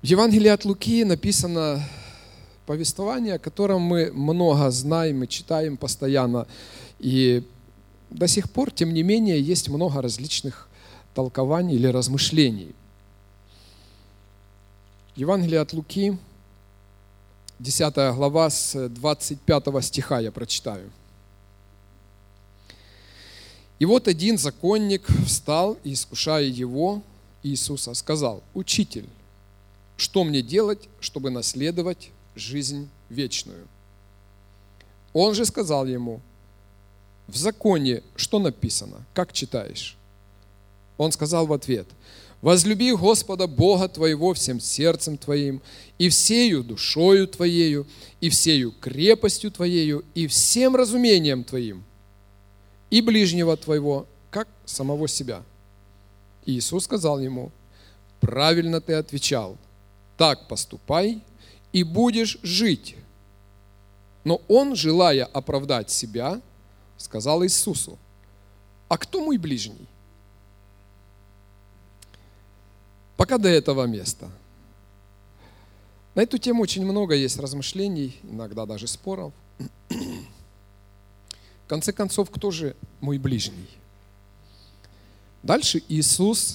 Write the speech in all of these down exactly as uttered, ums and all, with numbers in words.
В Евангелии от Луки написано повествование, о котором мы много знаем и читаем постоянно. И до сих пор, тем не менее, есть много различных толкований или размышлений. Евангелие от Луки, десятая глава, с двадцать пятого стиха я прочитаю. «И вот один законник встал и, искушая его, Иисуса, сказал: „Учитель, что мне делать, чтобы наследовать жизнь вечную?“ Он же сказал ему: „В законе что написано? Как читаешь?“ Он сказал в ответ: „Возлюби Господа Бога твоего всем сердцем твоим, и всею душою твоею, и всею крепостью твоею, и всем разумением твоим, и ближнего твоего, как самого себя“. И Иисус сказал ему: „Правильно ты отвечал, так поступай, и будешь жить“. Но он, желая оправдать себя, сказал Иисусу: „А кто мой ближний?“ Пока до этого места. На эту тему очень много есть размышлений, иногда даже споров. В конце концов, кто же мой ближний? Дальше Иисус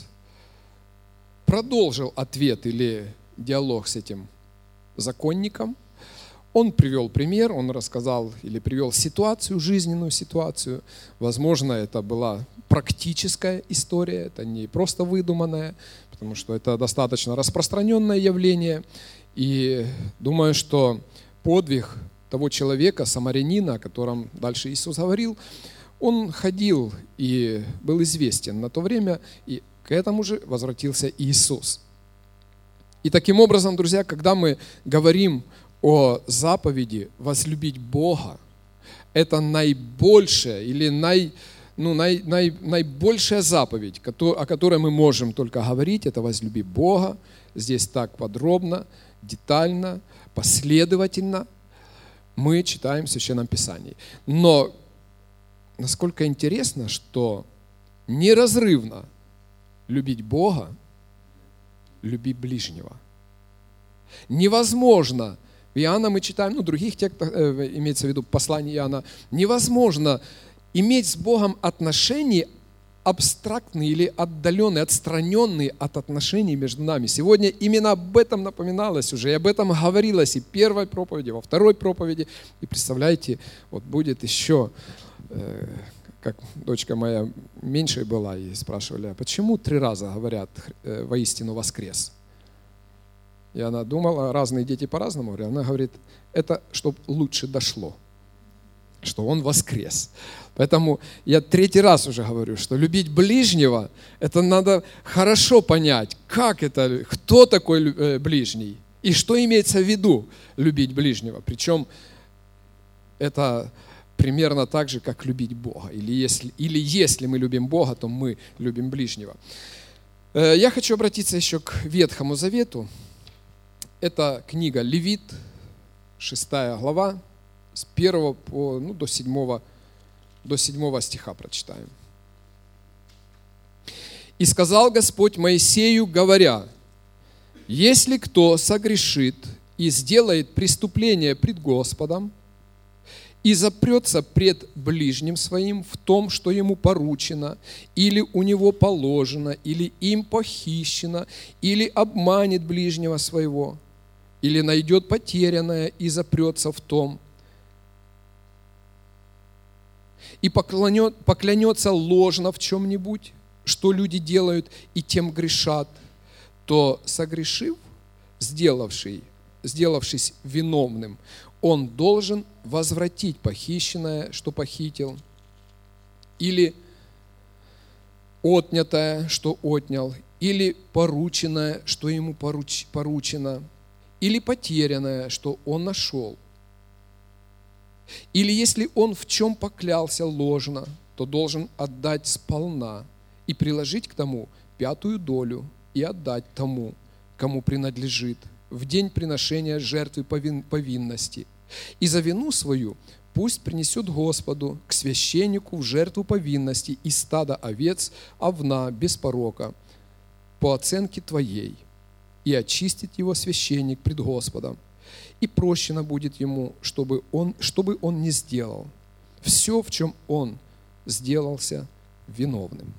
продолжил ответ или диалог с этим законником. Он привел пример, он рассказал или привел ситуацию, жизненную ситуацию. Возможно, это была практическая история, это не просто выдуманная, потому что это достаточно распространенное явление. И думаю, что подвиг того человека, самарянина, о котором дальше Иисус говорил, он ходил и был известен на то время, и к этому же возвратился Иисус. И таким образом, друзья, когда мы говорим о заповеди возлюбить Бога, это наибольшая или най, ну, най, най, наибольшая заповедь, о которой мы можем только говорить, это возлюби Бога. Здесь так подробно, детально, последовательно мы читаем в Священном Писании. Но насколько интересно, что неразрывно любить Бога, люби ближнего. Невозможно, в Иоанна мы читаем, ну, других текстах, э, имеется в виду послание Иоанна, невозможно иметь с Богом отношения абстрактные или отдаленные, отстраненные от отношений между нами. Сегодня именно об этом напоминалось уже, и об этом говорилось и в первой проповеди, во второй проповеди. И представляете, вот будет еще, э, как дочка моя меньшей была, и спрашивали: „А почему три раза говорят э, воистину воскрес?“ И она думала, разные дети по-разному говорят. Она говорит: это чтобы лучше дошло, что он воскрес. Поэтому я третий раз уже говорю, что любить ближнего, это надо хорошо понять, как это, кто такой ближний и что имеется в виду любить ближнего. Причем это примерно так же, как любить Бога. Или если, или если мы любим Бога, то мы любим ближнего. Я хочу обратиться еще к Ветхому Завету. Это книга Левит, шестая глава, с первого по, ну, до седьмого, до седьмого стиха прочитаем. «И сказал Господь Моисею, говоря: „Если кто согрешит и сделает преступление пред Господом, и запрется пред ближним своим в том, что ему поручено, или у него положено, или им похищено, или обманет ближнего своего, или найдет потерянное и запрется в том, и поклонет, поклянется ложно в чем-нибудь, что люди делают, и тем грешат, то, согрешив, сделавший, сделавшись виновным, он должен возвратить похищенное, что похитил, или отнятое, что отнял, или порученное, что ему поруч, поручено, или потерянное, что он нашел. Или если он в чем поклялся ложно, то должен отдать сполна и приложить к тому пятую долю и отдать тому, кому принадлежит, в день приношения жертвы повинности. И за вину свою пусть принесет Господу к священнику в жертву повинности из стада овец овна без порока, по оценке твоей. и очистит его священник пред Господом. И прощено будет ему, чтобы он, чтобы он не сделал. Все, в чем он сделался виновным.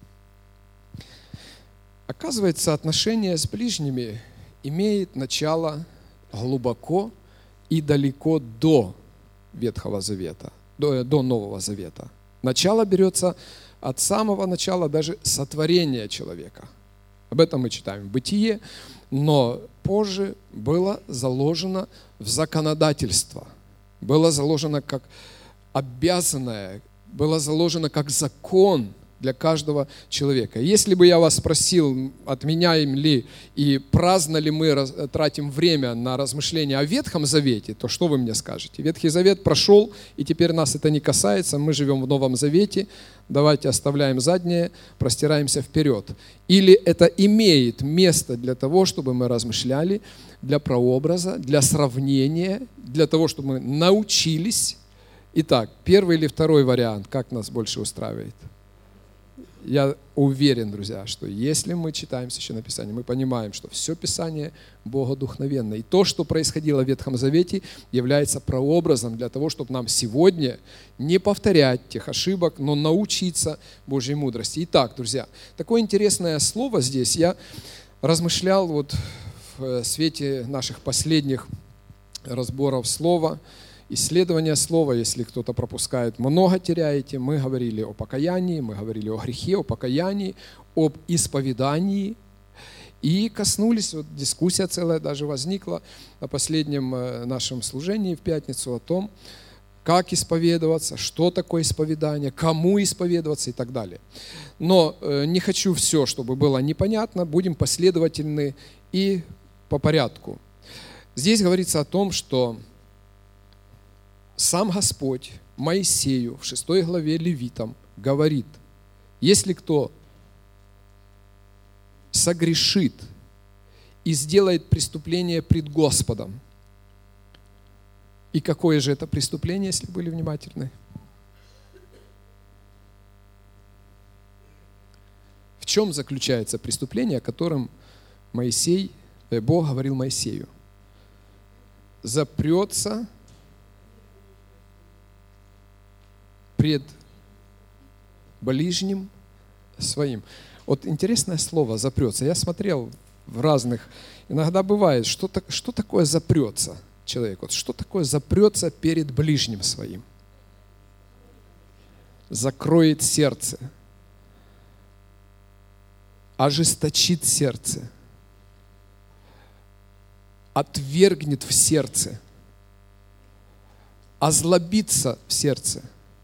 Оказывается, отношение с ближними имеет начало глубоко и далеко до Ветхого Завета, до, до Нового Завета. Начало берется от самого начала даже сотворения человека. Об этом мы читаем в Бытие, но позже было заложено в законодательство, было заложено как обязанное, было заложено как закон для каждого человека. Если бы я вас спросил, отменяем ли и праздно ли мы раз, тратим время на размышления о Ветхом Завете, то что вы мне скажете? Ветхий Завет прошел, и теперь нас это не касается, мы живем в Новом Завете, давайте оставляем заднее, простираемся вперед. Или это имеет место для того, чтобы мы размышляли, для прообраза, для сравнения, для того, чтобы мы научились. Итак, первый или второй вариант, как нас больше устраивает? Я уверен, друзья, что если мы читаем Священное Писание, мы понимаем, что все Писание богодухновенно. И то, что происходило в Ветхом Завете, является прообразом для того, чтобы нам сегодня не повторять тех ошибок, но научиться Божьей мудрости. Итак, друзья, такое интересное слово здесь. Я размышлял вот в свете наших последних разборов слова, исследование слова, если кто-то пропускает, много теряете. Мы говорили о покаянии, мы говорили о грехе, о покаянии, об исповедании. И коснулись, вот дискуссия целая даже возникла на последнем нашем служении в пятницу о том, как исповедоваться, что такое исповедание, кому исповедоваться и так далее. Но не хочу все, чтобы было непонятно, будем последовательны и по порядку. Здесь говорится о том, что сам Господь Моисею в шестой главе Левитам говорит: если кто согрешит и сделает преступление пред Господом, и какое же это преступление, если были внимательны? В чем заключается преступление, о котором Моисей, Бог говорил Моисею? Запрется пред ближним своим. Вот интересное слово «запрется». Я смотрел в разных, иногда бывает, что, что такое запрется человек? Вот что такое запрется перед ближним своим? Закроет сердце, ожесточит сердце, отвергнет в сердце, озлобится в сердце.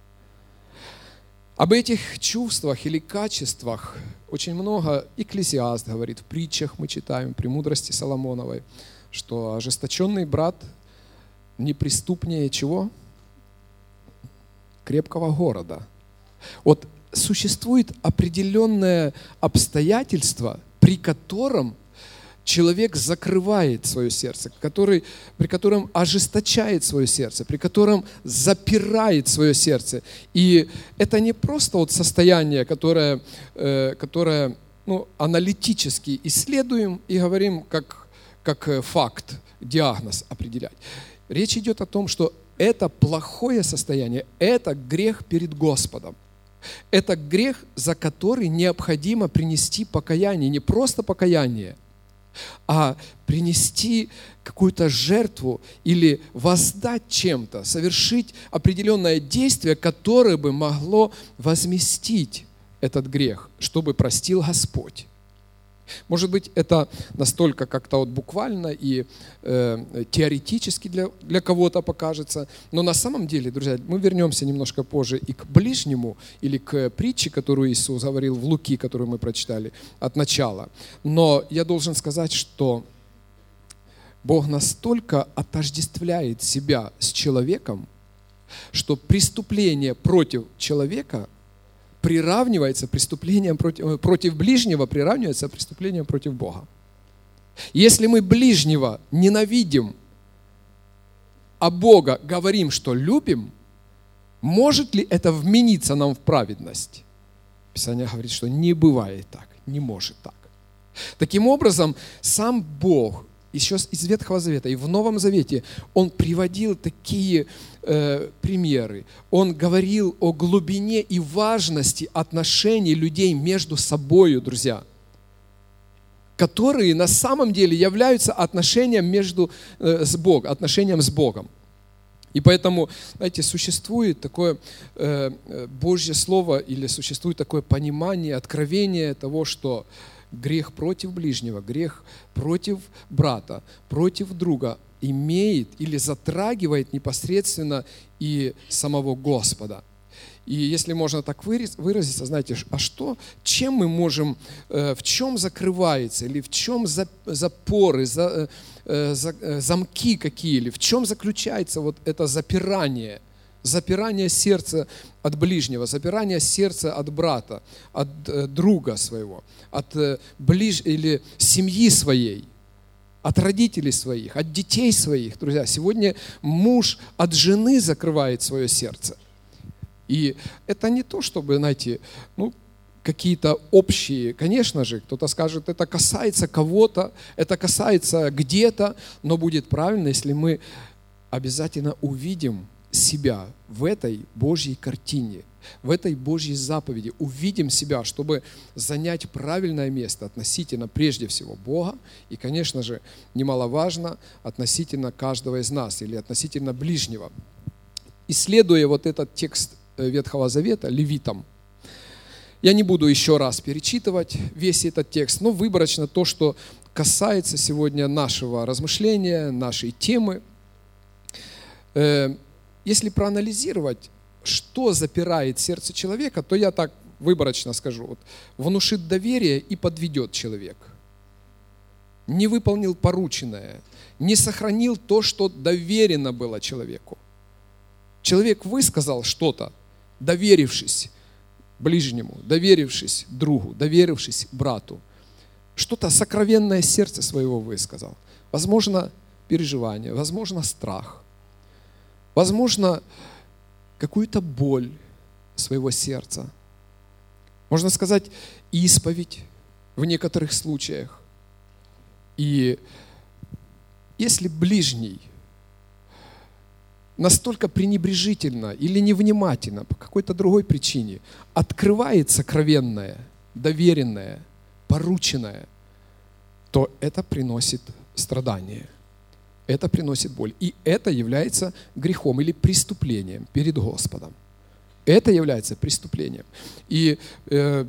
Об этих чувствах или качествах очень много Экклесиаст говорит, в притчах мы читаем, при мудрости Соломоновой, что ожесточенный брат неприступнее чего? Крепкого города. Вот существует определенное обстоятельство, при котором человек закрывает свое сердце, который, при котором ожесточает свое сердце, при котором запирает свое сердце. И это не просто вот состояние, которое, э, которое ну, аналитически исследуем и говорим как, как факт, диагноз определять. Речь идет о том, что это плохое состояние, это грех перед Господом. Это грех, за который необходимо принести покаяние, не просто покаяние, а принести какую-то жертву или воздать чем-то, совершить определенное действие, которое бы могло возместить этот грех, чтобы простил Господь. Может быть, это настолько как-то вот буквально и э, теоретически для, для кого-то покажется, но на самом деле, друзья, мы вернемся немножко позже и к ближнему, или к притче, которую Иисус говорил в Луки, которую мы прочитали от начала. Но я должен сказать, что Бог настолько отождествляет себя с человеком, что преступление против человека приравнивается преступлением против, против ближнего, приравнивается преступлением против Бога. Если мы ближнего ненавидим, а Бога говорим, что любим, может ли это вмениться нам в праведность? Писание говорит, что не бывает так, не может так. Таким образом, сам Бог, еще из Ветхого Завета и в Новом Завете, Он приводил такие э, примеры. Он говорил о глубине и важности отношений людей между собой, друзья, которые на самом деле являются отношением между, э, с Богом, отношением с Богом. И поэтому, знаете, существует такое э, Божье Слово или существует такое понимание, откровение того, что грех против ближнего, грех против брата, против друга имеет или затрагивает непосредственно и самого Господа. И если можно так выразиться, знаете, а что, чем мы можем, в чем закрывается, или в чем запоры, замки какие, или в чем заключается вот это запирание, запирание сердца от ближнего, запирание сердца от брата, от друга своего, от ближ... или семьи своей, от родителей своих, от детей своих. Друзья, сегодня муж от жены закрывает свое сердце. И это не то, чтобы, знаете, ну, какие-то общие, конечно же, кто-то скажет, это касается кого-то, это касается где-то, но будет правильно, если мы обязательно увидим себя в этой Божьей картине, в этой Божьей заповеди, увидим себя, чтобы занять правильное место относительно прежде всего Бога и, конечно же, немаловажно, относительно каждого из нас или относительно ближнего. Исследуя вот этот текст Ветхого Завета, Левитам, я не буду еще раз перечитывать весь этот текст, но выборочно то, что касается сегодня нашего размышления, нашей темы. Если проанализировать, что запирает сердце человека, то я так выборочно скажу. Вот, внушит доверие и подведет человек. Не выполнил порученное, не сохранил то, что доверено было человеку. Человек высказал что-то, доверившись ближнему, доверившись другу, доверившись брату. Что-то сокровенное сердце своего высказал. Возможно, переживание, возможно, страх. Возможно, какую-то боль своего сердца. Можно сказать, исповедь в некоторых случаях. И если ближний настолько пренебрежительно или невнимательно по какой-то другой причине открывает сокровенное, доверенное, порученное, то это приносит страдания. Это приносит боль. И это является грехом или преступлением перед Господом. Это является преступлением. И э,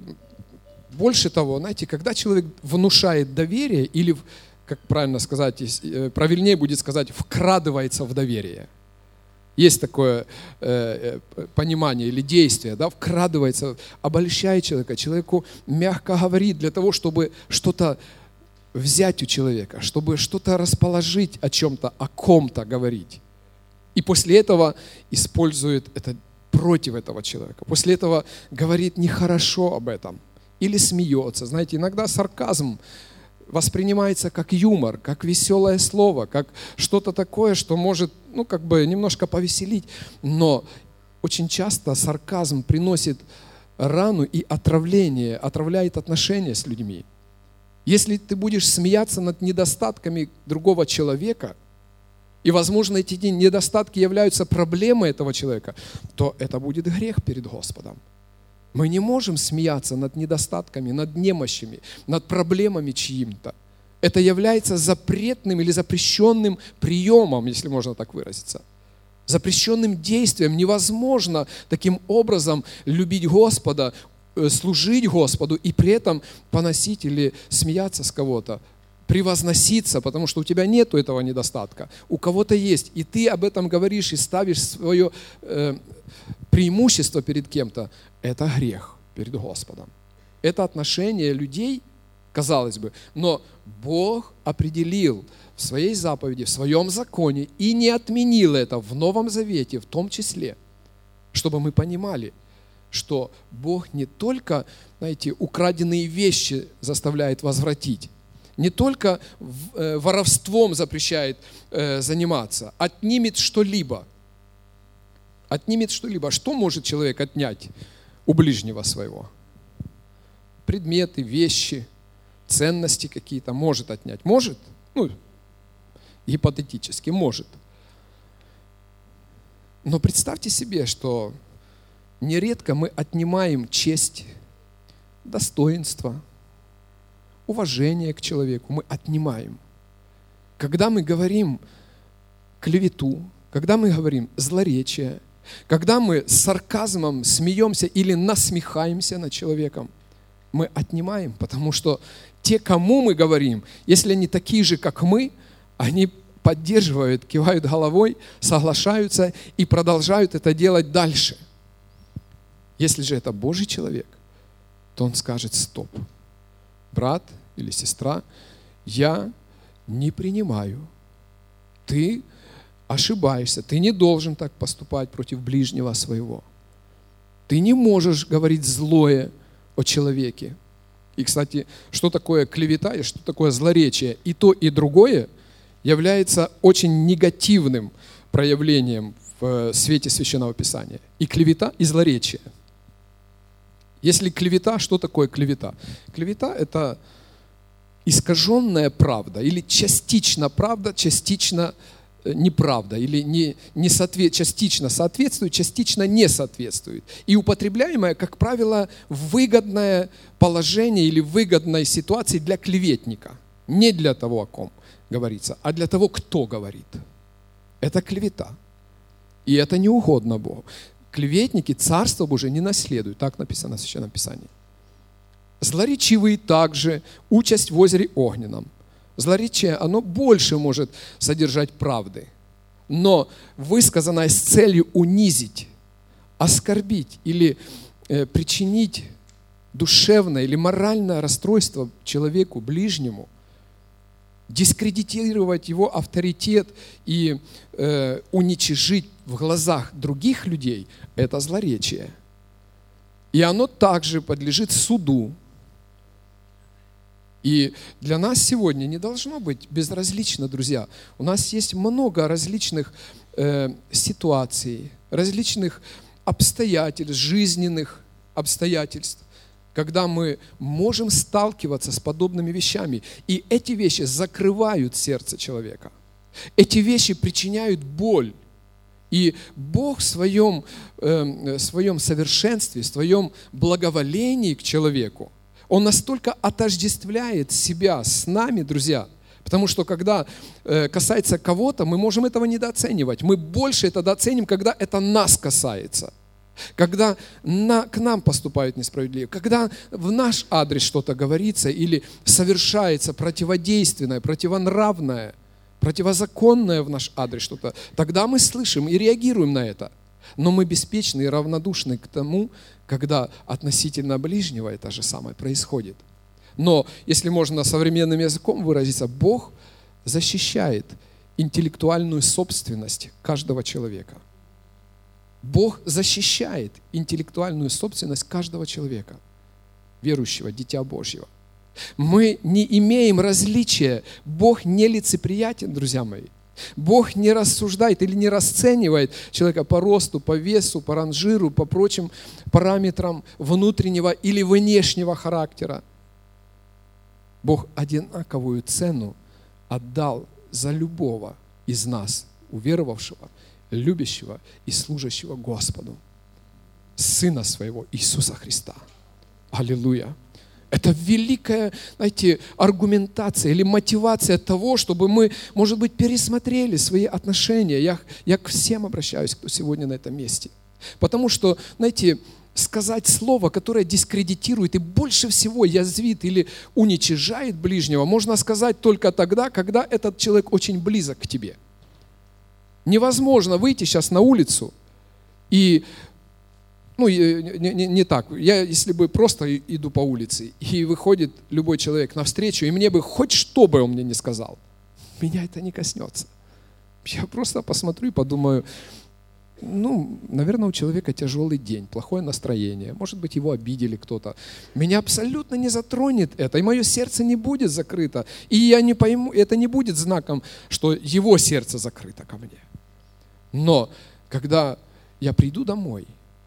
больше того, знаете, когда человек внушает доверие, или, как правильно сказать, э, правильнее будет сказать, вкрадывается в доверие. Есть такое э, понимание или действие, да, вкрадывается, обольщает человека, человеку мягко говорит для того, чтобы что-то взять у человека, чтобы что-то расположить о чем-то, о ком-то говорить. И после этого использует это против этого человека. После этого говорит нехорошо об этом. Или смеется. Знаете, иногда сарказм воспринимается как юмор, как веселое слово, как что-то такое, что может, ну, как бы немножко повеселить. Но очень часто сарказм приносит рану и отравление, отравляет отношения с людьми. Если ты будешь смеяться над недостатками другого человека, и, возможно, эти недостатки являются проблемой этого человека, то это будет грех перед Господом. Мы не можем смеяться над недостатками, над немощами, над проблемами чьим-то. Это является запретным или запрещенным приемом, если можно так выразиться. Запрещенным действием. Невозможно таким образом любить Господа, служить Господу и при этом поносить или смеяться с кого-то, превозноситься, потому что у тебя нету этого недостатка, у кого-то есть, и ты об этом говоришь и ставишь свое э, преимущество перед кем-то, это грех перед Господом. Это отношение людей, казалось бы, но Бог определил в своей заповеди, в своем законе и не отменил это в Новом Завете, в том числе, чтобы мы понимали, что Бог не только, знаете, украденные вещи заставляет возвратить, не только воровством запрещает заниматься, отнимет что-либо. Отнимет что-либо. Что может человек отнять у ближнего своего? Предметы, вещи, ценности какие-то, может отнять. Может? Ну, гипотетически может. Но представьте себе, что нередко мы отнимаем честь, достоинство, уважение к человеку. Мы отнимаем. Когда мы говорим клевету, когда мы говорим злоречие, когда мы с сарказмом смеемся или насмехаемся над человеком, мы отнимаем, потому что те, кому мы говорим, если они такие же, как мы, они поддерживают, кивают головой, соглашаются и продолжают это делать дальше. Если же это Божий человек, то он скажет: стоп, брат или сестра, я не принимаю. Ты ошибаешься, ты не должен так поступать против ближнего своего. Ты не можешь говорить злое о человеке. И, кстати, что такое клевета и что такое злоречие? И то, и другое является очень негативным проявлением в свете Священного Писания. И клевета, и злоречие. Если клевета, что такое клевета? Клевета – это искаженная правда, или частично правда, частично неправда, или не, не соответ, частично соответствует, частично не соответствует. И употребляемое, как правило, в выгодное положение или в выгодной ситуации для клеветника. Не для того, о ком говорится, а для того, кто говорит. Это клевета. И это не угодно Богу. Клеветники Царство Божие не наследуют. Так написано в Священном Писании. Злоречивые также участь в озере огненном. Злоречие, оно больше может содержать правды, но высказанное с целью унизить, оскорбить или э, причинить душевное или моральное расстройство человеку, ближнему, дискредитировать его авторитет и э, уничижить в глазах других людей – это злоречие. И оно также подлежит суду. И для нас сегодня не должно быть безразлично, друзья. У нас есть много различных э, ситуаций, различных обстоятельств, жизненных обстоятельств, когда мы можем сталкиваться с подобными вещами. И эти вещи закрывают сердце человека. Эти вещи причиняют боль. И Бог в своем, э, в своем совершенстве, в своем благоволении к человеку, Он настолько отождествляет себя с нами, друзья, потому что когда э, касается кого-то, мы можем этого недооценивать. Мы больше это дооценим, когда это нас касается. Когда на, к нам поступают несправедливо, когда в наш адрес что-то говорится или совершается противодейственное, противонравное, противозаконное в наш адрес что-то, тогда мы слышим и реагируем на это. Но мы беспечны и равнодушны к тому, когда относительно ближнего это же самое происходит. Но, если можно современным языком выразиться, Бог защищает интеллектуальную собственность каждого человека. Бог защищает интеллектуальную собственность каждого человека, верующего, дитя Божьего. Мы не имеем различия. Бог не лицеприятен, друзья мои. Бог не рассуждает или не расценивает человека по росту, по весу, по ранжиру, по прочим параметрам внутреннего или внешнего характера. Бог одинаковую цену отдал за любого из нас, уверовавшего, любящего и служащего Господу, Сына Своего Иисуса Христа. Аллилуйя! Это великая, знаете, аргументация или мотивация того, чтобы мы, может быть, пересмотрели свои отношения. Я, я к всем обращаюсь, кто сегодня на этом месте. Потому что, знаете, сказать слово, которое дискредитирует и больше всего язвит или уничижает ближнего, можно сказать только тогда, когда этот человек очень близок к тебе. Невозможно выйти сейчас на улицу и... Ну, не, не, не так. Я, если бы просто иду по улице, и выходит любой человек навстречу, и мне бы хоть что бы он мне не сказал, меня это не коснется. Я просто посмотрю и подумаю, ну, наверное, у человека тяжелый день, плохое настроение, может быть, его обидели кто-то. Меня абсолютно не затронет это, и мое сердце не будет закрыто, и я не пойму, это не будет знаком, что его сердце закрыто ко мне. Но когда я приду домой,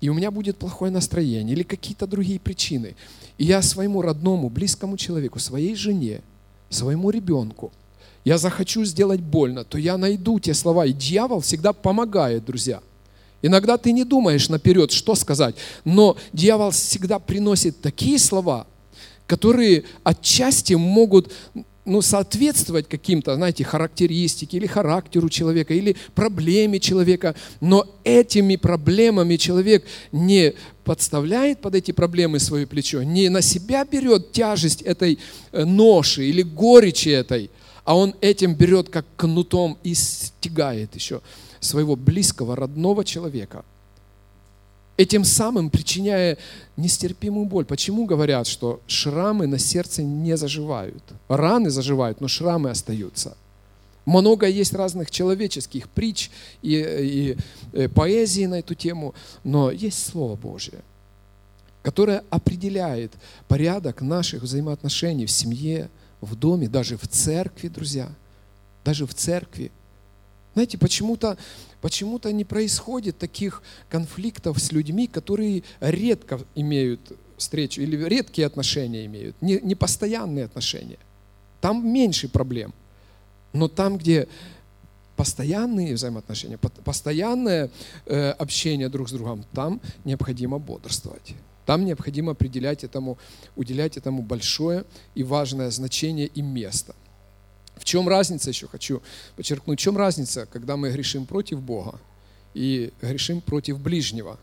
и у меня будет плохое настроение или какие-то другие причины, и я своему родному, близкому человеку, своей жене, своему ребенку, я захочу сделать больно, то я найду те слова. И дьявол всегда помогает, друзья. Иногда ты не думаешь наперед, что сказать, но дьявол всегда приносит такие слова, которые отчасти могут ну, соответствовать каким-то, знаете, характеристике или характеру человека, или проблеме человека. Но этими проблемами человек не подставляет под эти проблемы свое плечо, не на себя берет тяжесть этой ноши или горечи этой, а он этим берет как кнутом и стягает еще своего близкого, родного человека, этим самым причиняя нестерпимую боль. Почему говорят, что шрамы на сердце не заживают? Раны заживают, но шрамы остаются. Много есть разных человеческих притч и, и, и поэзии на эту тему, но есть Слово Божие, которое определяет порядок наших взаимоотношений в семье, в доме, даже в церкви, друзья, даже в церкви. Знаете, почему-то, почему-то не происходит таких конфликтов с людьми, которые редко имеют встречу или редкие отношения имеют, не, не постоянные отношения. Там меньше проблем. Но там, где постоянные взаимоотношения, постоянное э, общение друг с другом, там необходимо бодрствовать. Там необходимо определять этому, уделять этому большое и важное значение и место. В чем разница, еще хочу подчеркнуть, в чем разница, когда мы грешим против Бога и грешим против ближнего?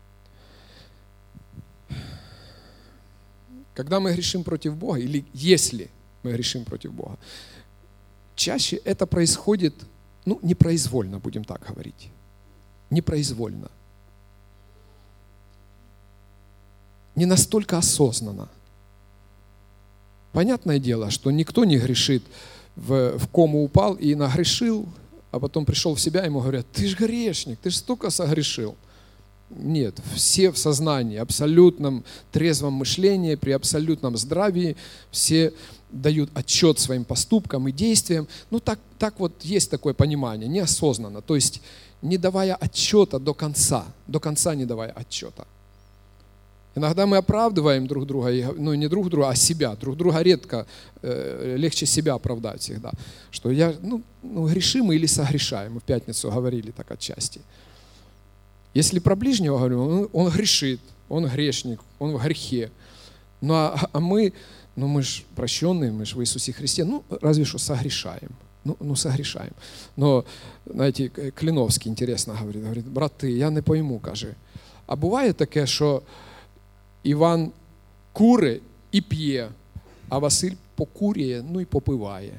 Когда мы грешим против Бога, или если мы грешим против Бога, чаще это происходит, ну, непроизвольно, будем так говорить. Непроизвольно. Не настолько осознанно. Понятное дело, что никто не грешит, в, в кому упал и нагрешил, а потом пришел в себя, ему говорят: ты ж грешник, ты ж столько согрешил. Нет, все в сознании, абсолютном трезвом мышлении, при абсолютном здравии, все дают отчет своим поступкам и действиям. Ну так, так вот есть такое понимание, неосознанно, то есть не давая отчета до конца, до конца не давая отчета. Иногда мы оправдываем друг друга, ну не друг друга, а себя. Друг друга редко, э, легче себя оправдать всегда. Что я, ну, ну грешим мы или согрешаем. Мы в пятницу говорили так отчасти. Если про ближнего говорю, он, он грешит, он грешник, он в грехе. Ну а, а мы, ну мы же прощенные, мы же в Иисусе Христе, ну разве что согрешаем. Ну, ну согрешаем. Но, знаете, Клиновский интересно говорит, говорит: брати, я не пойму, каже. А буває таке, що Іван кури і п'є, а Василь покурює, ну і попиває.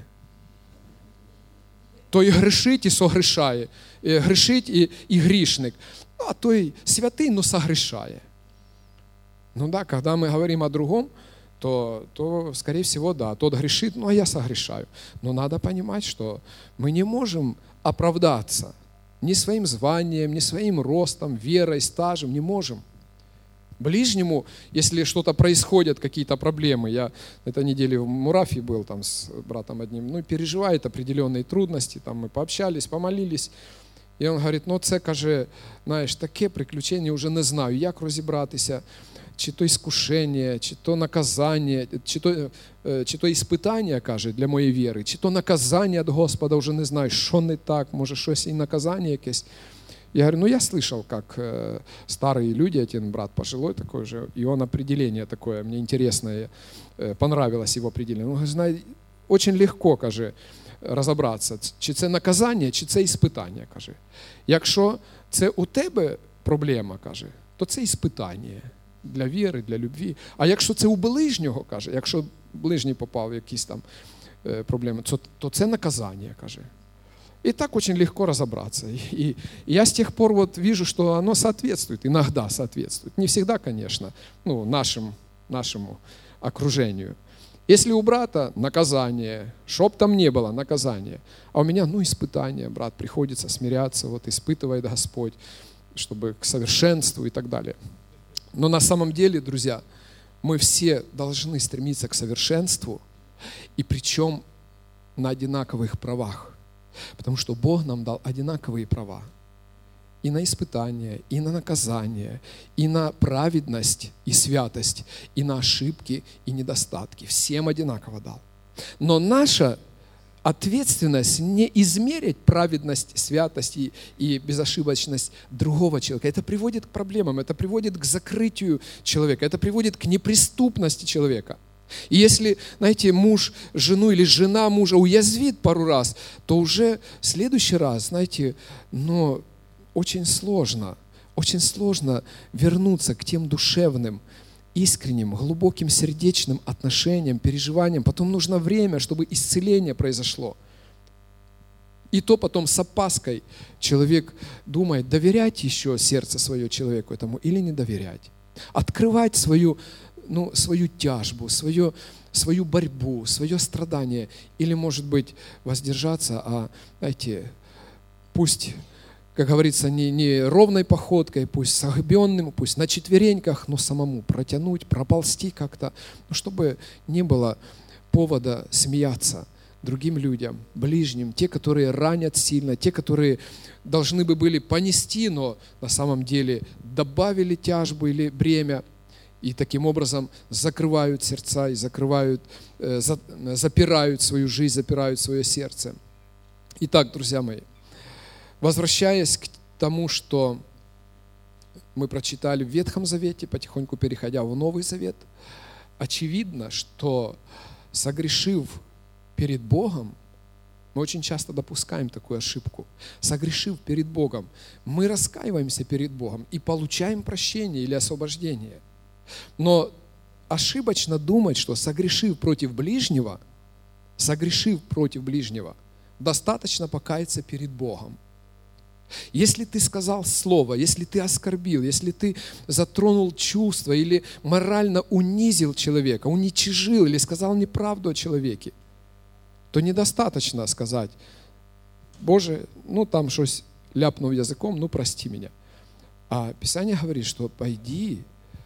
Той грішить і согрішає, грішить і, і грішник, а той святий, но согрешає. Ну да, когда мы говорим о другом, то, то скорее всего, да, тот грешит, ну а я согрешаю. Но надо понимать, что мы не можем оправдаться ни своим званием, ни своим ростом, верой, стажем, не можем. Ближнему, если что-то происходит, какие-то проблемы, я на этой неделе в Мурафии был там с братом одним, ну переживает определенные трудности, там мы пообщались, помолились, і він говорить: ну це, каже, знаєш, таке приключення, вже не знаю, як розібратися, чи то іскушення, чи то наказання, чи то, чи то іспитання, каже, для моєї віри, чи то наказання від Господа, вже не знаю, що не так, може щось і наказання якесь. Я говорю: ну я слышал, как э, старые люди, один брат пожилой такой же, и он определение такое, мне интересное, э, понравилось его определение. Он говорит: очень легко, каже, розібратися, чи це наказання, чи це іспитання, каже. Якщо це у тебе проблема, каже, то це іспитання для віри, для любві. А якщо це у ближнього, каже, якщо ближній попав в якісь там э, проблеми, то, то це наказання, каже. И так очень легко разобраться. И, и я с тех пор вот вижу, что оно соответствует, иногда соответствует. Не всегда, конечно, ну, нашим, нашему окружению. Если у брата наказание, чтоб там не было наказания, а у меня, ну, испытание, брат, приходится смиряться, вот испытывает Господь, чтобы к совершенству и так далее. Но на самом деле, друзья, мы все должны стремиться к совершенству, и причем на одинаковых правах. Потому что Бог нам дал одинаковые права. и на испытания, и на наказание, и на праведность и святость, и на ошибки и недостатки. Всем одинаково дал. Но наша ответственность не измерить праведность, святость и, и безошибочность другого человека. Это приводит к проблемам, это приводит к закрытию человека, это приводит к неприступности человека. И если, знаете, муж жену или жена мужа уязвит пару раз, то уже в следующий раз, знаете, но очень сложно, очень сложно вернуться к тем душевным, искренним, глубоким, сердечным отношениям, переживаниям. Потом нужно время, чтобы исцеление произошло. И то потом с опаской человек думает, доверять еще сердце свое человеку этому или не доверять. Открывать свою, ну, свою тяжбу, свое, свою борьбу, свое страдание. Или, может быть, воздержаться, а, знаете, пусть, как говорится, не, не ровной походкой, пусть согбенным, пусть на четвереньках, но самому протянуть, проползти как-то, ну, чтобы не было повода смеяться другим людям, ближним, те, которые ранят сильно, те, которые должны бы были понести, но на самом деле добавили тяжбу или бремя, и таким образом закрывают сердца и закрывают, э, за, запирают свою жизнь, запирают свое сердце. Итак, друзья мои, возвращаясь к тому, что мы прочитали в Ветхом Завете, потихоньку переходя в Новый Завет, очевидно, что согрешив перед Богом, мы очень часто допускаем такую ошибку. Согрешив перед Богом, мы раскаиваемся перед Богом и получаем прощение или освобождение. Но ошибочно думать, что согрешив против ближнего, согрешив против ближнего, достаточно покаяться перед Богом. Если ты сказал слово, если ты оскорбил, если ты затронул чувства или морально унизил человека, уничижил или сказал неправду о человеке, то недостаточно сказать, Боже, ну там что-то ляпнув языком, ну прости меня. А Писание говорит, что пойди,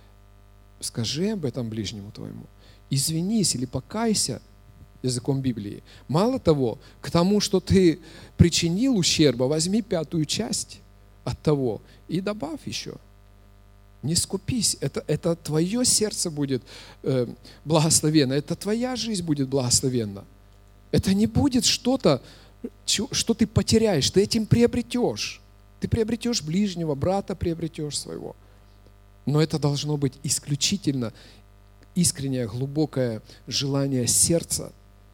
скажи об этом ближнему твоему, извинись или покайся языком Библии. Мало того, к тому, что ты причинил ущерба, возьми пятую часть от того и добавь еще. Не скупись, это, это твое сердце будет э, благословенно, это твоя жизнь будет благословенна. Это не будет что-то, что ты потеряешь, ты этим приобретешь. Ты приобретешь ближнего, брата приобретешь своего. Но это должно быть исключительно искреннее, глубокое желание сердца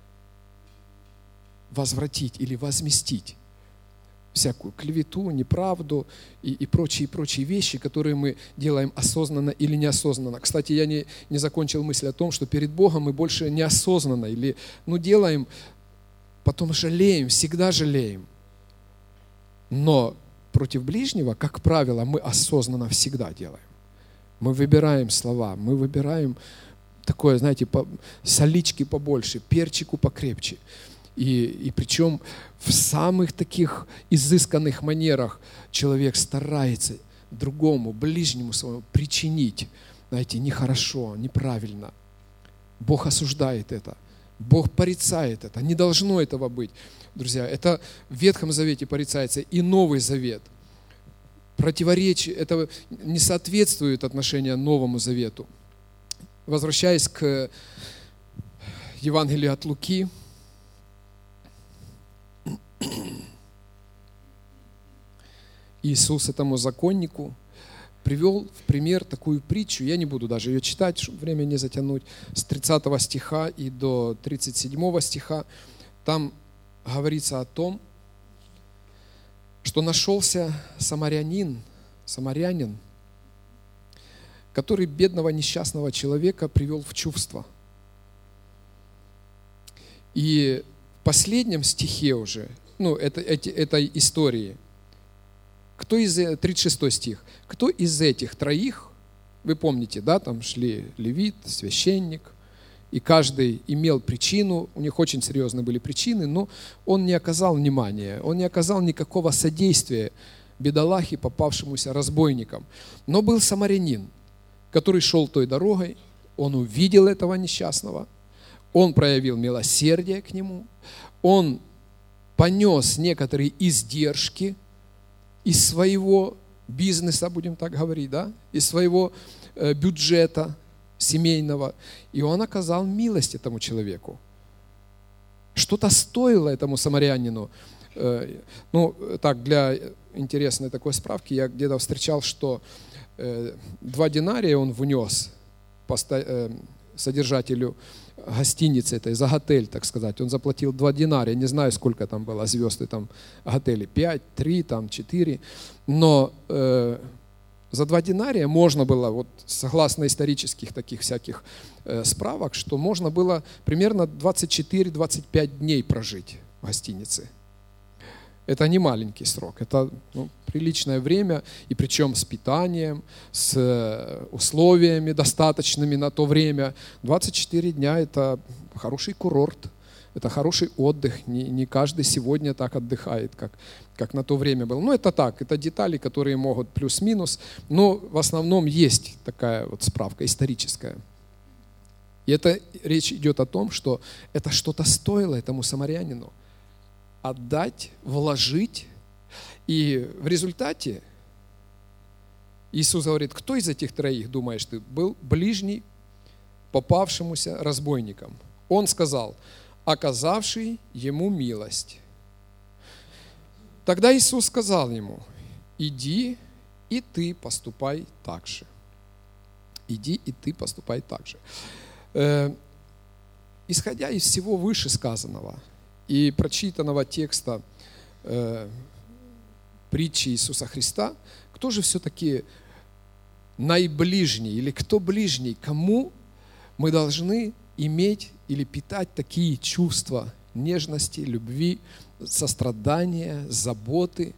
возвратить или возместить всякую клевету, неправду и, и прочие, прочие вещи, которые мы делаем осознанно или неосознанно. Кстати, я не, не закончил мысль о том, что перед Богом мы больше неосознанно или ну, делаем, потом жалеем, всегда жалеем. Но против ближнего, как правило, мы осознанно всегда делаем. Мы выбираем слова, мы выбираем такое, знаете, по, солички побольше, перчику покрепче. И, и причем в самых таких изысканных манерах человек старается другому, ближнему своему причинить, знаете, нехорошо, неправильно. Бог осуждает это, Бог порицает это, не должно этого быть. Друзья, это в Ветхом Завете порицается и Новый Завет. Противоречие, это не соответствует отношению Новому Завету. Возвращаясь к Евангелию от Луки, Иисус этому законнику привел в пример такую притчу, я не буду даже ее читать, чтобы время не затянуть, с тридцатого стиха и до тридцать седьмого стиха. Там говорится о том, что нашелся самарянин, самарянин, который бедного несчастного человека привел в чувство. И в последнем стихе уже, ну, это, эти, этой истории, кто из, тридцать шестой стих, кто из этих троих, вы помните, да, там шли левит, священник, и каждый имел причину, у них очень серьезные были причины, но он не оказал внимания, он не оказал никакого содействия бедолахе, попавшемуся разбойникам. Но был самарянин, который шел той дорогой, он увидел этого несчастного, он проявил милосердие к нему, он понес некоторые издержки из своего бизнеса, будем так говорить, да, из своего э, бюджета семейного, и он оказал милость этому человеку. Что-то стоило этому самарянину. Э, ну, так, для интересной такой справки, я где-то встречал, что э, два динария он внес поста- э, содержателю гостиницы этой, за готель, так сказать. Он заплатил два динария, не знаю, сколько там было звезд в этом готеле, пять, три, там, четыре. Но э, за два динария можно было, вот согласно исторических таких всяких э, справок, что можно было примерно двадцать четыре - двадцать пять дней прожить в гостинице. Это не маленький срок, это ну, приличное время, и причем с питанием, с условиями достаточными на то время. двадцать четыре дня – это хороший курорт, это хороший отдых. Не, не каждый сегодня так отдыхает, как, как на то время было. Ну, это так, это детали, которые могут плюс-минус, но в основном есть такая вот справка историческая. И это речь идет о том, что это что-то стоило этому самарянину. Отдать, вложить. И в результате Иисус говорит, кто из этих троих, думаешь ты, был ближний попавшемуся разбойникам? Он сказал, оказавший ему милость. Тогда Иисус сказал ему, иди и ты поступай так же. Иди и ты поступай так же. Э, исходя из всего вышесказанного, и прочитанного текста э, притчи Иисуса Христа, кто же все-таки наиближний, или кто ближний, кому мы должны иметь или питать такие чувства нежности, любви, сострадания, заботы.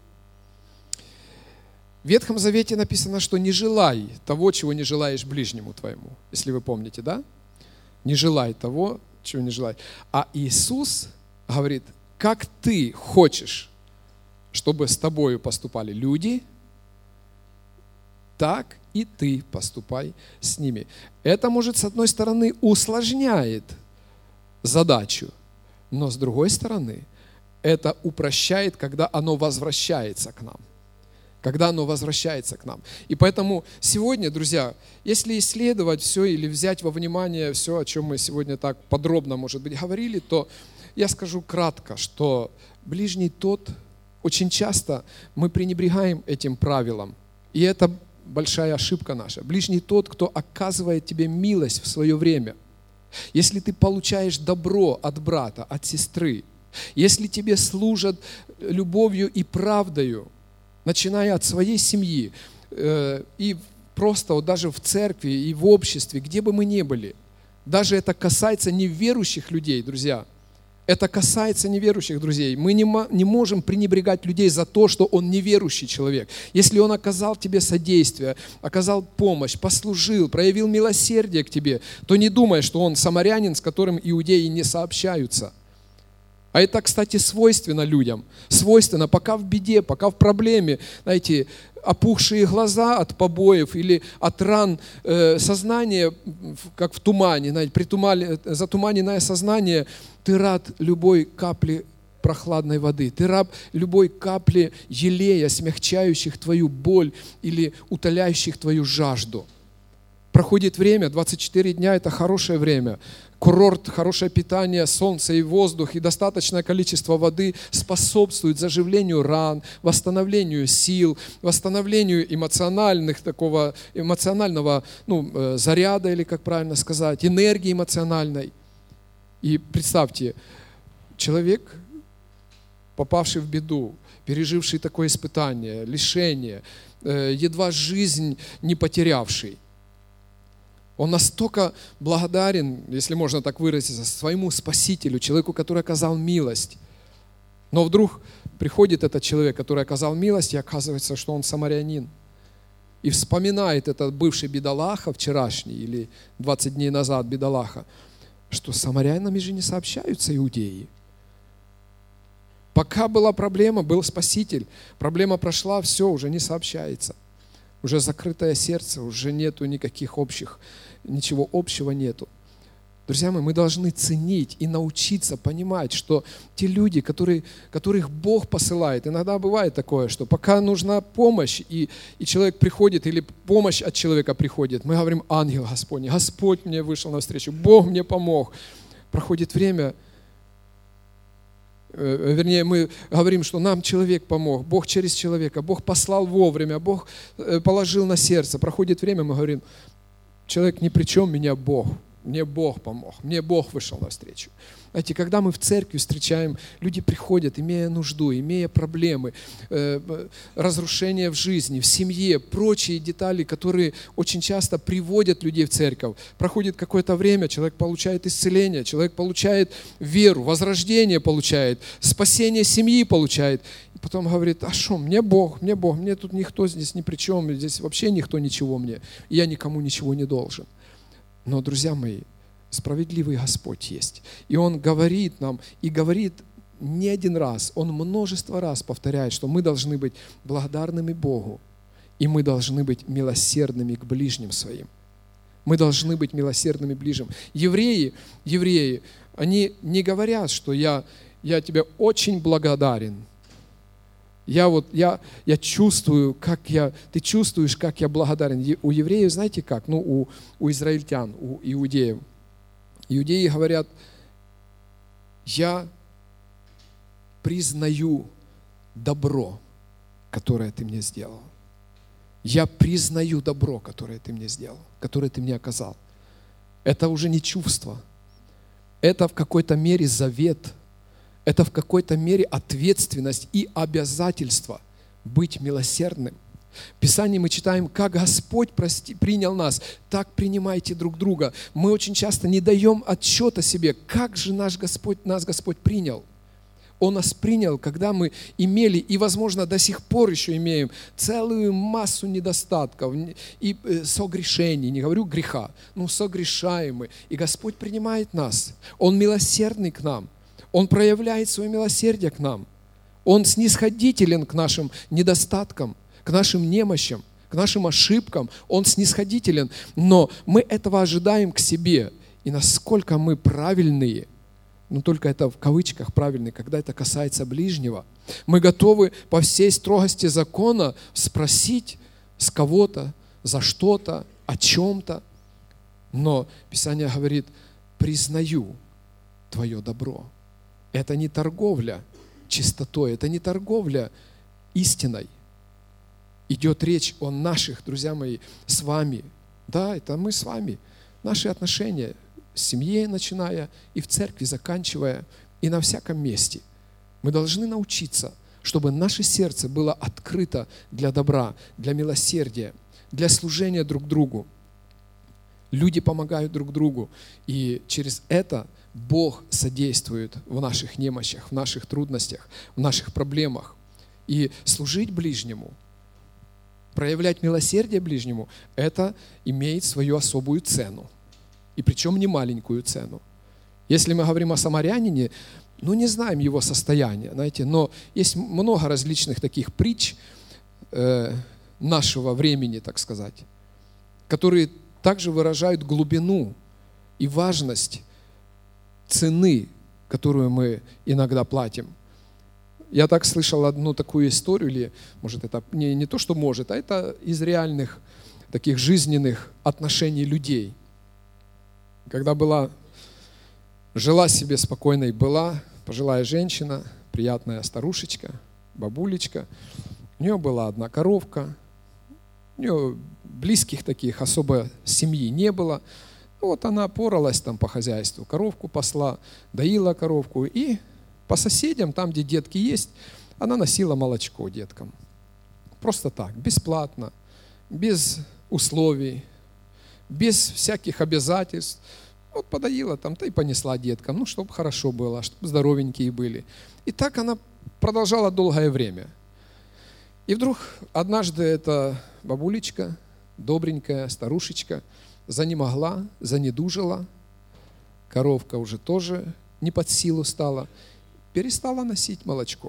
В Ветхом Завете написано, что не желай того, чего не желаешь ближнему твоему, если вы помните, да? Не желай того, чего не желай. А Иисус говорит, как ты хочешь, чтобы с тобою поступали люди, так и ты поступай с ними. Это, может, с одной стороны, усложняет задачу, но с другой стороны, это упрощает, когда оно возвращается к нам. Когда оно возвращается к нам. И поэтому сегодня, друзья, если исследовать все или взять во внимание все, о чем мы сегодня так подробно, может быть, говорили, то я скажу кратко, что ближний тот, очень часто мы пренебрегаем этим правилом. И это большая ошибка наша. Ближний тот, кто оказывает тебе милость в свое время. Если ты получаешь добро от брата, от сестры, если тебе служат любовью и правдою, начиная от своей семьи, э, и просто вот даже в церкви и в обществе, где бы мы ни были, даже это касается неверующих людей, друзья. Это касается неверующих друзей. Мы не, не можем пренебрегать людей за то, что он неверующий человек. Если он оказал тебе содействие, оказал помощь, послужил, проявил милосердие к тебе, то не думай, что он самарянин, с которым иудеи не сообщаются. А это, кстати, свойственно людям. Свойственно, пока в беде, пока в проблеме, знаете, опухшие глаза от побоев или от ран, э, сознание, как в тумане, знаете, притумали, затуманенное сознание, ты рад любой капле прохладной воды, ты раб любой капле елея, смягчающих твою боль или утоляющих твою жажду. Проходит время, двадцать четыре дня – это хорошее время. Курорт, хорошее питание, солнце и воздух и достаточное количество воды способствуют заживлению ран, восстановлению сил, восстановлению эмоциональных, такого эмоционального ну, заряда, или как правильно сказать, энергии эмоциональной. И представьте, человек, попавший в беду, переживший такое испытание, лишение, едва жизнь не потерявший, он настолько благодарен, если можно так выразиться, своему Спасителю, человеку, который оказал милость. Но вдруг приходит этот человек, который оказал милость, и оказывается, что он самарянин. И вспоминает этот бывший бедолаха вчерашний, или двадцать дней назад бедолаха, что с самарянами же не сообщаются иудеи. Пока была проблема, был Спаситель. Проблема прошла, все, уже не сообщается. Уже закрытое сердце, уже нету никаких общих, ничего общего нету. Друзья мои, мы должны ценить и научиться понимать, что те люди, которые, которых Бог посылает, иногда бывает такое, что пока нужна помощь, и, и человек приходит, или помощь от человека приходит, мы говорим: ангел Господний, Господь мне вышел навстречу, Бог мне помог. Проходит время, э, вернее, мы говорим, что нам человек помог, Бог через человека, Бог послал вовремя, Бог э, положил на сердце. Проходит время, мы говорим: человек ни при чем, меня Бог. Мне Бог помог, мне Бог вышел навстречу. Знаете, когда мы в церкви встречаем, люди приходят, имея нужду, имея проблемы, э, разрушения в жизни, в семье, прочие детали, которые очень часто приводят людей в церковь. Проходит какое-то время, человек получает исцеление, человек получает веру, возрождение получает, спасение семьи получает. И потом говорит: а что, мне Бог, мне Бог, мне тут никто здесь ни при чем, здесь вообще никто ничего мне, и я никому ничего не должен. Но, друзья мои, справедливый Господь есть. И Он говорит нам, и говорит не один раз, Он множество раз повторяет, что мы должны быть благодарными Богу, и мы должны быть милосердными к ближним своим. Мы должны быть милосердными к ближним. Евреи, евреи, они не говорят, что я, я тебе очень благодарен. Я вот, я, я чувствую, как я, ты чувствуешь, как я благодарен. У евреев, знаете как? Ну, у, у израильтян, у иудеев. Иудеи говорят: я признаю добро, которое ты мне сделал. Я признаю добро, которое ты мне сделал, которое ты мне оказал. Это уже не чувство. Это в какой-то мере завет. Это в какой-то мере ответственность и обязательство быть милосердным. В Писании мы читаем: как Господь прости, принял нас, так принимайте друг друга. Мы очень часто не даем отчета себе, как же наш Господь, нас Господь принял. Он нас принял, когда мы имели, и, возможно, до сих пор еще имеем целую массу недостатков и согрешений, не говорю греха, но согрешаем мы. И Господь принимает нас. Он милосердный к нам. Он проявляет свое милосердие к нам. Он снисходителен к нашим недостаткам, к нашим немощам, к нашим ошибкам. Он снисходителен, но мы этого ожидаем к себе. И насколько мы правильные, ну только это в кавычках правильные, когда это касается ближнего, мы готовы по всей строгости закона спросить с кого-то, за что-то, о чем-то. Но Писание говорит: признаю твое добро. Это не торговля чистотой, это не торговля истиной. Идет речь о наших, друзья мои, с вами. Да, это мы с вами. Наши отношения с семьей начиная и в церкви заканчивая, и на всяком месте. Мы должны научиться, чтобы наше сердце было открыто для добра, для милосердия, для служения друг другу. Люди помогают друг другу, и через это Бог содействует в наших немощах, в наших трудностях, в наших проблемах. И служить ближнему, проявлять милосердие ближнему, это имеет свою особую цену. И причем не маленькую цену. Если мы говорим о самарянине, ну не знаем его состояние, знаете, но есть много различных таких притч э, нашего времени, так сказать, которые также выражают глубину и важность цены, которую мы иногда платим. Я так слышал одну такую историю, или, может, это не, не то, что может, а это из реальных таких жизненных отношений людей. Когда была, жила себе спокойно и была пожилая женщина, приятная старушечка, бабулечка, у нее была одна коровка, у нее близких таких особо семьи не было. Ну, вот она поралась там по хозяйству, коровку пасла, доила коровку, и по соседям, там, где детки есть, она носила молочко деткам. Просто так, бесплатно, без условий, без всяких обязательств. Вот подоила там-то и понесла деткам, ну, чтобы хорошо было, чтобы здоровенькие были. И так она продолжала долгое время. И вдруг однажды эта бабулечка, добренькая старушечка, занемогла, занедужила, коровка уже тоже не под силу стала, перестала носить молочко.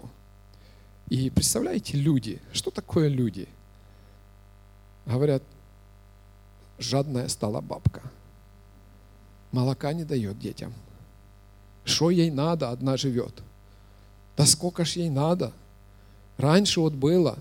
И представляете, люди, что такое люди? Говорят, жадная стала бабка. молока не дает детям. Что ей надо, одна живет. Да сколько ж ей надо. Раньше вот было.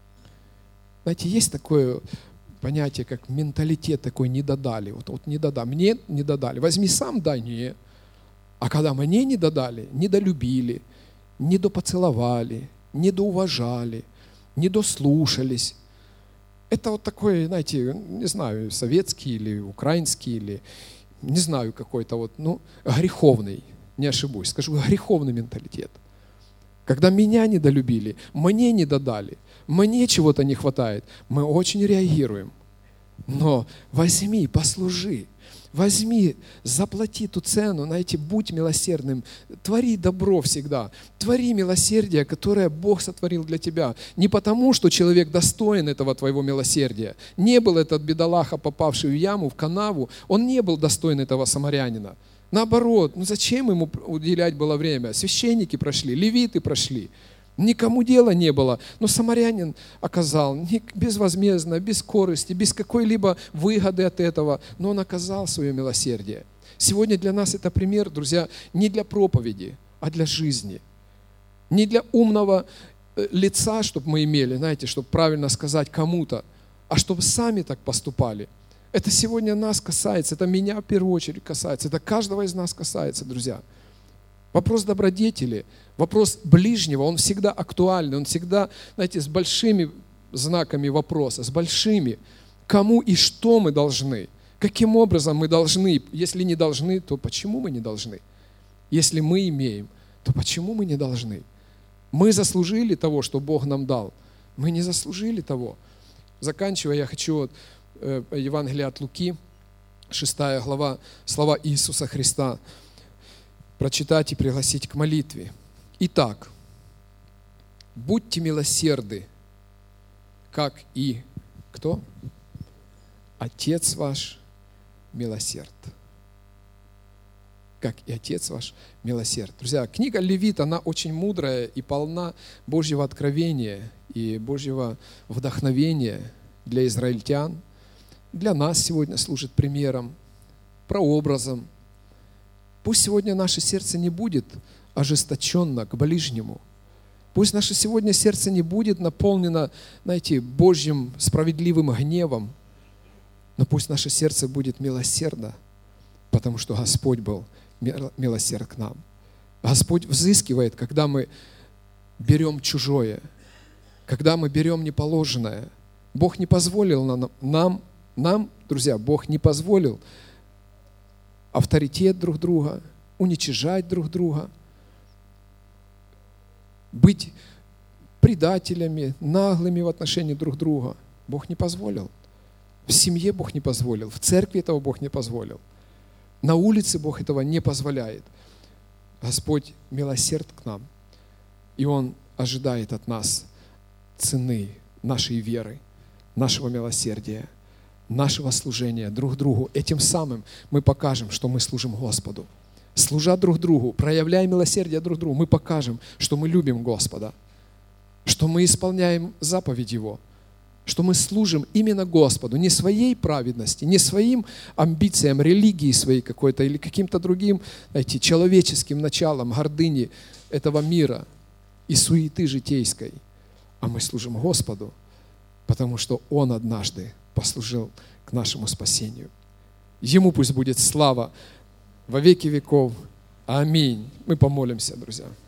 Знаете, есть такое понятие, как менталитет такой «не додали». Вот, вот не додали. Мне не додали. Возьми сам, дай мне. А когда мне не додали, недолюбили, недопоцеловали, недоуважали, недослушались. Это вот такой, знаете, не знаю, советский или украинский, или не знаю, какой-то вот, ну, греховный, не ошибусь, скажу, греховный менталитет. Когда меня недолюбили, мне не додали, мне чего-то не хватает, мы очень реагируем. Но возьми, послужи, возьми, заплати ту цену, знаете, будь милосердным, твори добро всегда, твори милосердие, которое Бог сотворил для тебя. Не потому, что человек достоин этого твоего милосердия. Не был этот бедолаха, попавший в яму, в канаву, он не был достоин этого самарянина. Наоборот, ну зачем ему уделять было время? Священники прошли, левиты прошли. Никому дела не было, но самарянин оказал безвозмездно, без корысти, без какой-либо выгоды от этого, но он оказал свое милосердие. Сегодня для нас это пример, друзья, не для проповеди, а для жизни. Не для умного лица, чтобы мы имели, знаете, чтобы правильно сказать кому-то, а чтобы сами так поступали. Это сегодня нас касается, это меня в первую очередь касается, это каждого из нас касается, друзья. Вопрос добродетели, вопрос ближнего, он всегда актуальный, он всегда, знаете, с большими знаками вопроса, с большими. Кому и что мы должны? Каким образом мы должны? Если не должны, то почему мы не должны? Если мы имеем, то почему мы не должны? Мы заслужили того, что Бог нам дал. Мы не заслужили того. Заканчивая, я хочу вот, э, Евангелие от Луки, шестая глава, слова Иисуса Христа, прочитать и пригласить к молитве. Итак, будьте милосерды, как и кто? Отец ваш милосерд. Как и Отец ваш милосерд. Друзья, книга Левит, она очень мудрая и полна Божьего откровения и Божьего вдохновения для израильтян. Для нас сегодня служит примером, прообразом. Пусть сегодня наше сердце не будет ожесточенно к ближнему. Пусть наше сегодня сердце не будет наполнено, знаете, Божьим справедливым гневом. Но пусть наше сердце будет милосердно, потому что Господь был милосерд к нам. Господь взыскивает, когда мы берем чужое, когда мы берем неположенное. Бог не позволил нам, нам, нам, друзья, Бог не позволил авторитет друг друга, уничижать друг друга, быть предателями, наглыми в отношении друг друга. Бог не позволил. В семье Бог не позволил, в церкви этого Бог не позволил. На улице Бог этого не позволяет. Господь милосерд к нам, и Он ожидает от нас цены нашей веры, нашего милосердия, нашего служения друг другу. Этим самым мы покажем, что мы служим Господу. Служа друг другу, проявляя милосердие друг другу, мы покажем, что мы любим Господа, что мы исполняем заповедь Его, что мы служим именно Господу, не своей праведности, не своим амбициям, религии своей какой-то или каким-то другим, знаете, человеческим началом, гордыни этого мира и суеты житейской, а мы служим Господу, потому что Он однажды послужил к нашему спасению. Ему пусть будет слава во веки веков. Аминь. Мы помолимся, друзья.